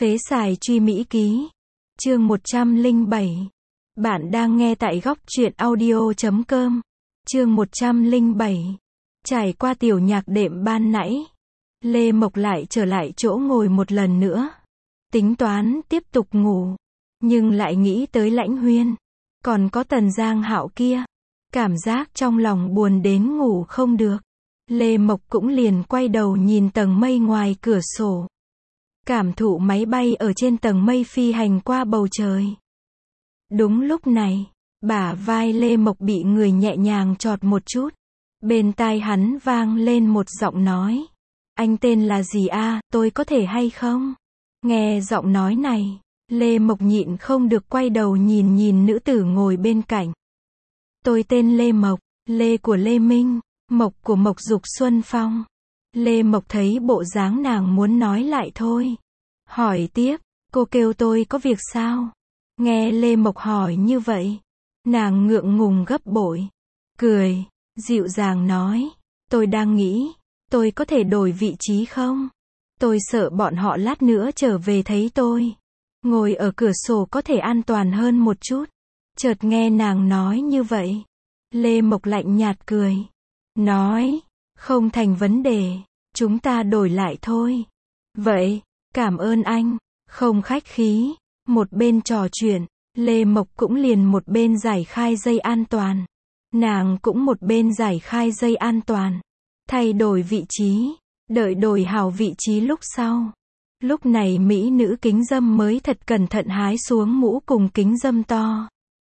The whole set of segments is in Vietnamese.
Phế xài truy Mỹ ký. Chương 107. Bạn đang nghe tại góc truyện audio.com. Chương 107. Trải qua tiểu nhạc đệm ban nãy, Lê Mộc lại trở lại chỗ ngồi một lần nữa. Tính toán tiếp tục ngủ, nhưng lại nghĩ tới Lãnh Huyên, còn có Tần Giang Hạo kia. Cảm giác trong lòng buồn đến ngủ không được. Lê Mộc cũng liền quay đầu nhìn tầng mây ngoài cửa sổ. Cảm thụ máy bay ở trên tầng mây phi hành qua bầu trời. Đúng lúc này, bả vai Lê Mộc bị người nhẹ nhàng chọt một chút. Bên tai hắn vang lên một giọng nói. Anh tên là gì a, tôi có thể hay không? Nghe giọng nói này, Lê Mộc nhịn không được quay đầu nhìn nữ tử ngồi bên cạnh. Tôi tên Lê Mộc, Lê của Lê Minh, Mộc của Mộc Dục Xuân Phong. Lê Mộc thấy bộ dáng nàng muốn nói lại thôi. Hỏi tiếp, cô kêu tôi có việc sao? Nghe Lê Mộc hỏi như vậy, nàng ngượng ngùng gấp bội. Cười, dịu dàng nói, tôi đang nghĩ, tôi có thể đổi vị trí không? Tôi sợ bọn họ lát nữa trở về thấy tôi. Ngồi ở cửa sổ có thể an toàn hơn một chút. Chợt nghe nàng nói như vậy, Lê Mộc lạnh nhạt cười. Nói, không thành vấn đề, chúng ta đổi lại thôi. Vậy, cảm ơn anh, không khách khí. Một bên trò chuyện, Lê Mộc cũng liền một bên giải khai dây an toàn. Nàng cũng một bên giải khai dây an toàn. Thay đổi vị trí, đợi đổi hảo vị trí lúc sau. Lúc này mỹ nữ kính dâm mới thật cẩn thận hái xuống mũ cùng kính dâm to.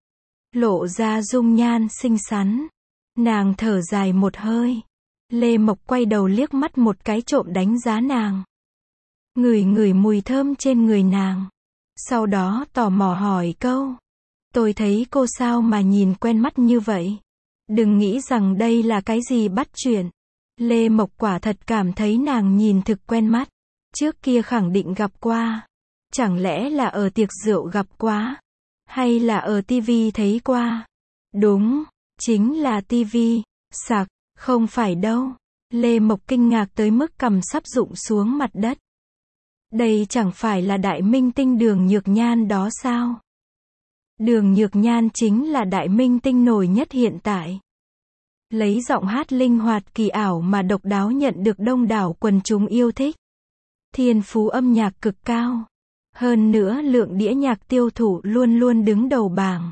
Lộ ra dung nhan xinh xắn. Nàng thở dài một hơi. Lê Mộc quay đầu liếc mắt một cái trộm đánh giá nàng. Ngửi mùi thơm trên người nàng. Sau đó tò mò hỏi câu. Tôi thấy cô sao mà nhìn quen mắt như vậy? Đừng nghĩ rằng đây là cái gì bắt chuyện. Lê Mộc quả thật cảm thấy nàng nhìn thực quen mắt. Trước kia khẳng định gặp qua. Chẳng lẽ là ở tiệc rượu gặp qua? Hay là ở tivi thấy qua? Đúng, chính là tivi. Sặc, không phải đâu. Lê Mộc kinh ngạc tới mức cằm sắp rụng xuống mặt đất. Đây chẳng phải là đại minh tinh Đường Nhược Nhan đó sao? Đường Nhược Nhan chính là đại minh tinh nổi nhất hiện tại. Lấy giọng hát linh hoạt kỳ ảo mà độc đáo nhận được đông đảo quần chúng yêu thích. Thiên phú âm nhạc cực cao. Hơn nữa lượng đĩa nhạc tiêu thụ luôn luôn đứng đầu bảng.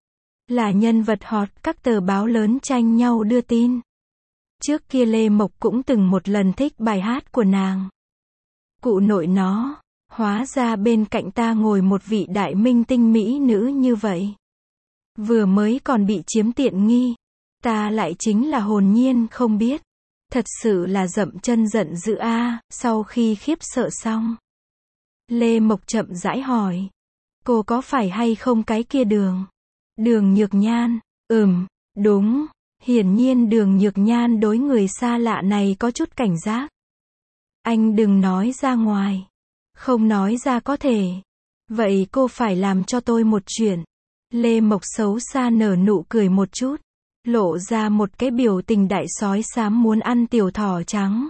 Là nhân vật hot các tờ báo lớn tranh nhau đưa tin. Trước kia Lê Mộc cũng từng một lần thích bài hát của nàng. Cụ nội nó, hóa ra bên cạnh ta ngồi một vị đại minh tinh mỹ nữ như vậy. Vừa mới còn bị chiếm tiện nghi, ta lại chính là hồn nhiên không biết. Thật sự là dậm chân giận dữ a. Sau khi khiếp sợ xong, Lê Mộc chậm rãi hỏi. Cô có phải hay không cái kia Đường Nhược Nhan? Đúng. Hiển nhiên Đường Nhược Nhan đối người xa lạ này có chút cảnh giác. Anh đừng nói ra ngoài. Không nói ra có thể. Vậy cô phải làm cho tôi một chuyện. Lê Mộc xấu xa nở nụ cười một chút. Lộ ra một cái biểu tình đại sói xám muốn ăn tiểu thỏ trắng.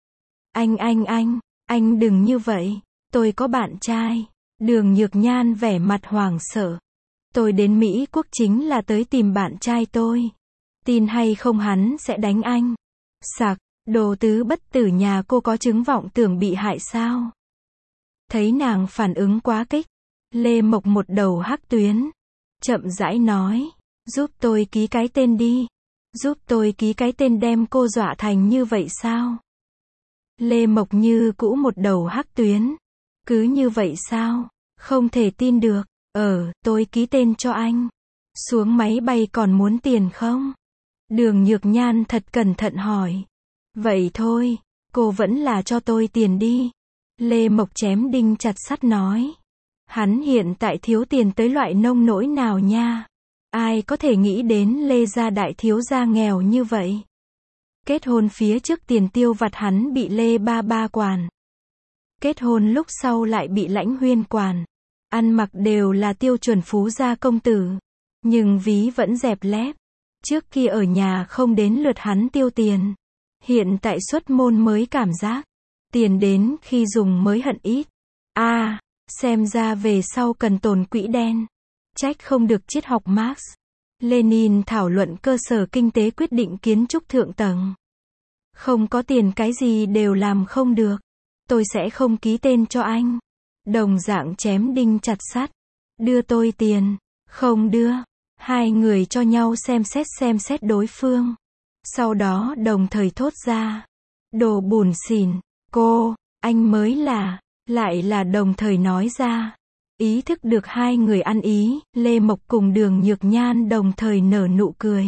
Anh đừng như vậy. Tôi có bạn trai. Đường Nhược Nhan vẻ mặt hoảng sợ. Tôi đến Mỹ Quốc chính là tới tìm bạn trai tôi. Tin hay không hắn sẽ đánh anh. Sặc, đồ tứ bất tử nhà cô có chứng vọng tưởng bị hại sao? Thấy nàng phản ứng quá kích, Lê Mộc một đầu hắc tuyến. Chậm rãi nói, giúp tôi ký cái tên đi. Giúp tôi ký cái tên đem cô dọa thành như vậy sao? Lê Mộc như cũ một đầu hắc tuyến. Cứ như vậy sao? Không thể tin được. Tôi ký tên cho anh. Xuống máy bay còn muốn tiền không? Đường Nhược Nhan thật cẩn thận hỏi. Vậy thôi, cô vẫn là cho tôi tiền đi. Lê Mộc chém đinh chặt sắt nói. Hắn hiện tại thiếu tiền tới loại nông nỗi nào nha. Ai có thể nghĩ đến Lê gia đại thiếu gia nghèo như vậy. Kết hôn phía trước tiền tiêu vặt hắn bị Lê ba ba quản. Kết hôn lúc sau lại bị Lãnh Huyên quản. Ăn mặc đều là tiêu chuẩn phú gia công tử. Nhưng ví vẫn dẹp lép. Trước kia ở nhà không đến lượt hắn tiêu tiền. Hiện tại xuất môn mới cảm giác. Tiền đến khi dùng mới hận ít. Xem ra về sau cần tồn quỹ đen. Trách không được triết học Marx, Lenin thảo luận cơ sở kinh tế quyết định kiến trúc thượng tầng. Không có tiền cái gì đều làm không được. Tôi sẽ không ký tên cho anh. Đồng dạng chém đinh chặt sắt. Đưa tôi tiền. Không đưa. Hai người cho nhau xem xét đối phương. Sau đó đồng thời thốt ra. Đồ bủn xỉn. Cô, anh mới là. Lại là đồng thời nói ra. Ý thức được hai người ăn ý, Lê Mộc cùng Đường Nhược Nhan đồng thời nở nụ cười.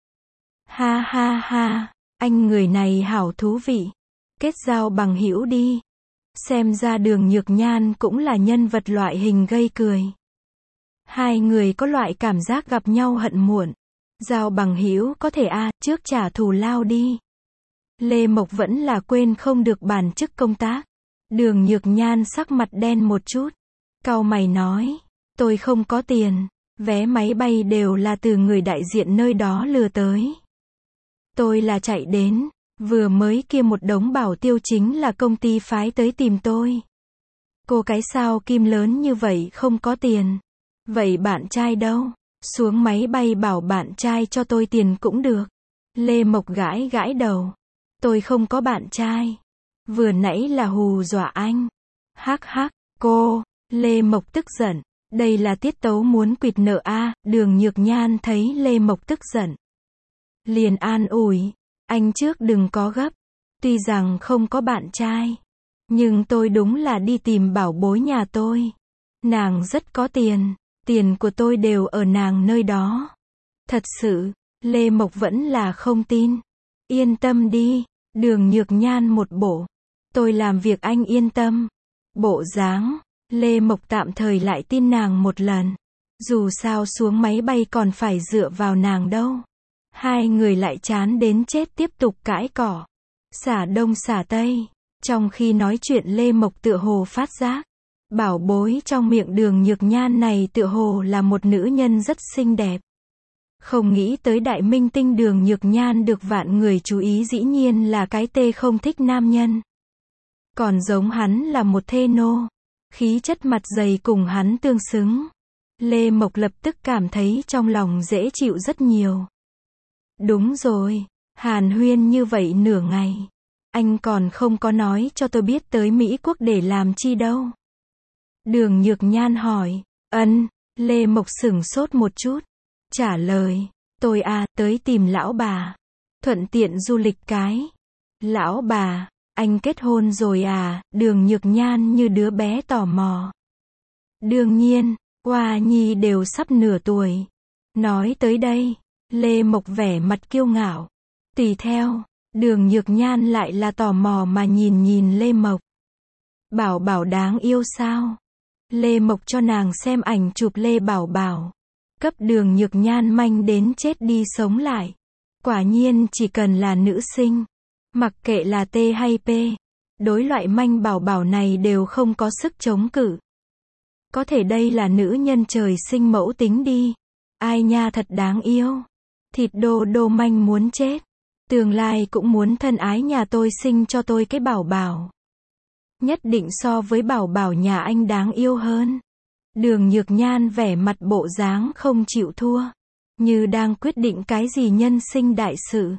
Ha ha ha, anh người này hảo thú vị. Kết giao bằng hữu đi. Xem ra Đường Nhược Nhan cũng là nhân vật loại hình gây cười. Hai người có loại cảm giác gặp nhau hận muộn. Giao bằng hữu có thể trước trả thù lao đi. Lê Mộc vẫn là quên không được bản chức công tác. Đường Nhược Nhan sắc mặt đen một chút. Cau mày nói, tôi không có tiền, vé máy bay đều là từ người đại diện nơi đó lừa tới. Tôi là chạy đến, vừa mới kia một đống bảo tiêu chính là công ty phái tới tìm tôi. Cô cái sao kim lớn như vậy không có tiền. Vậy bạn trai đâu? Xuống máy bay bảo bạn trai cho tôi tiền cũng được. Lê Mộc gãi gãi đầu. Tôi không có bạn trai. Vừa nãy là hù dọa anh. Hắc hắc, cô. Lê Mộc tức giận. Đây là tiết tấu muốn quỵt nợ Đường Nhược Nhan thấy Lê Mộc tức giận. Liền an ủi. Anh trước đừng có gấp. Tuy rằng không có bạn trai. Nhưng tôi đúng là đi tìm bảo bối nhà tôi. Nàng rất có tiền. Tiền của tôi đều ở nàng nơi đó. Thật sự, Lê Mộc vẫn là không tin. Yên tâm đi. Đường Nhược Nhan một bộ. Tôi làm việc anh yên tâm. Bộ dáng. Lê Mộc tạm thời lại tin nàng một lần. Dù sao xuống máy bay còn phải dựa vào nàng đâu. Hai người lại chán đến chết tiếp tục cãi cỏ. Xả đông xả tây. Trong khi nói chuyện Lê Mộc tựa hồ phát giác. Bảo bối trong miệng Đường Nhược Nhan này tựa hồ là một nữ nhân rất xinh đẹp. Không nghĩ tới đại minh tinh Đường Nhược Nhan được vạn người chú ý dĩ nhiên là cái tê không thích nam nhân. Còn giống hắn là một thê nô. Khí chất mặt dày cùng hắn tương xứng. Lê Mộc lập tức cảm thấy trong lòng dễ chịu rất nhiều. Đúng rồi, hàn huyên như vậy nửa ngày. Anh còn không có nói cho tôi biết tới Mỹ Quốc để làm chi đâu. Đường Nhược Nhan hỏi. Lê Mộc sửng sốt một chút. Trả lời. Tôi tới tìm lão bà. Thuận tiện du lịch cái. Lão bà, anh kết hôn rồi Đường Nhược Nhan như đứa bé tò mò. Đương nhiên, Hoa Nhi đều sắp nửa tuổi. Nói tới đây, Lê Mộc vẻ mặt kiêu ngạo. Tùy theo, Đường Nhược Nhan lại là tò mò mà nhìn Lê Mộc. Bảo Bảo đáng yêu sao? Lê Mộc cho nàng xem ảnh chụp Lê Bảo Bảo. Cấp Đường Nhược Nhan manh đến chết đi sống lại. Quả nhiên chỉ cần là nữ sinh, mặc kệ là T hay P, đối loại manh bảo bảo này đều không có sức chống cự. Có thể đây là nữ nhân trời sinh mẫu tính đi. Ai nha thật đáng yêu. Thịt đô manh muốn chết. Tương lai cũng muốn thân ái nhà tôi sinh cho tôi cái bảo bảo. Nhất định so với bảo bảo nhà anh đáng yêu hơn. Đường Nhược Nhan vẻ mặt bộ dáng không chịu thua. Như đang quyết định cái gì nhân sinh đại sự.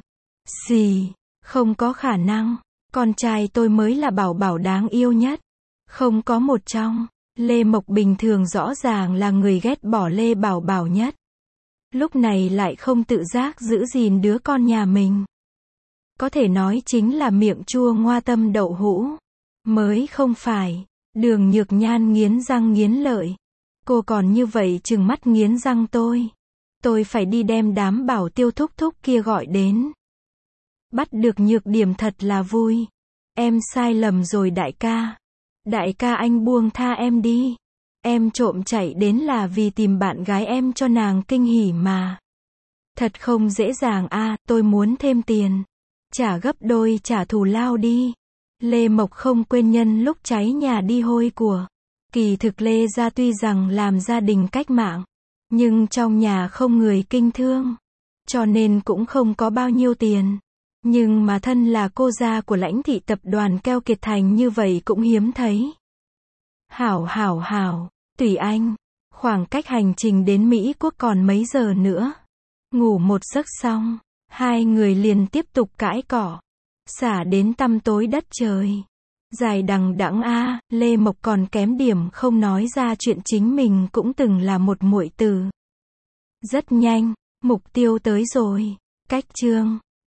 Không có khả năng. Con trai tôi mới là bảo bảo đáng yêu nhất. Không có một trong. Lê Mộc bình thường rõ ràng là người ghét bỏ Lê Bảo Bảo nhất. Lúc này lại không tự giác giữ gìn đứa con nhà mình. Có thể nói chính là miệng chua ngoa tâm đậu hũ. Mới không phải. Đường Nhược Nhan nghiến răng nghiến lợi. Cô còn như vậy trừng mắt nghiến răng tôi. Tôi phải đi đem đám bảo tiêu thúc thúc kia gọi đến. Bắt được nhược điểm thật là vui. Em sai lầm rồi đại ca. Đại ca anh buông tha em đi. Em trộm chạy đến là vì tìm bạn gái em cho nàng kinh hỉ mà. Thật không dễ dàng tôi muốn thêm tiền. Trả gấp đôi trả thù lao đi. Lê Mộc không quên nhân lúc cháy nhà đi hôi của. Kỳ thực Lê gia tuy rằng làm gia đình cách mạng, nhưng trong nhà không người kinh thương. Cho nên cũng không có bao nhiêu tiền. Nhưng mà thân là cô gia của lãnh thị tập đoàn keo kiệt thành như vậy cũng hiếm thấy. Hảo, tùy anh. Khoảng cách hành trình đến Mỹ Quốc còn mấy giờ nữa. Ngủ một giấc xong, hai người liền tiếp tục cãi cọ. Xả đến tăm tối đất trời. Dài đằng đẵng a, Lê Mộc còn kém điểm không nói ra chuyện chính mình cũng từng là một muội tử. Rất nhanh, mục tiêu tới rồi. Cách chương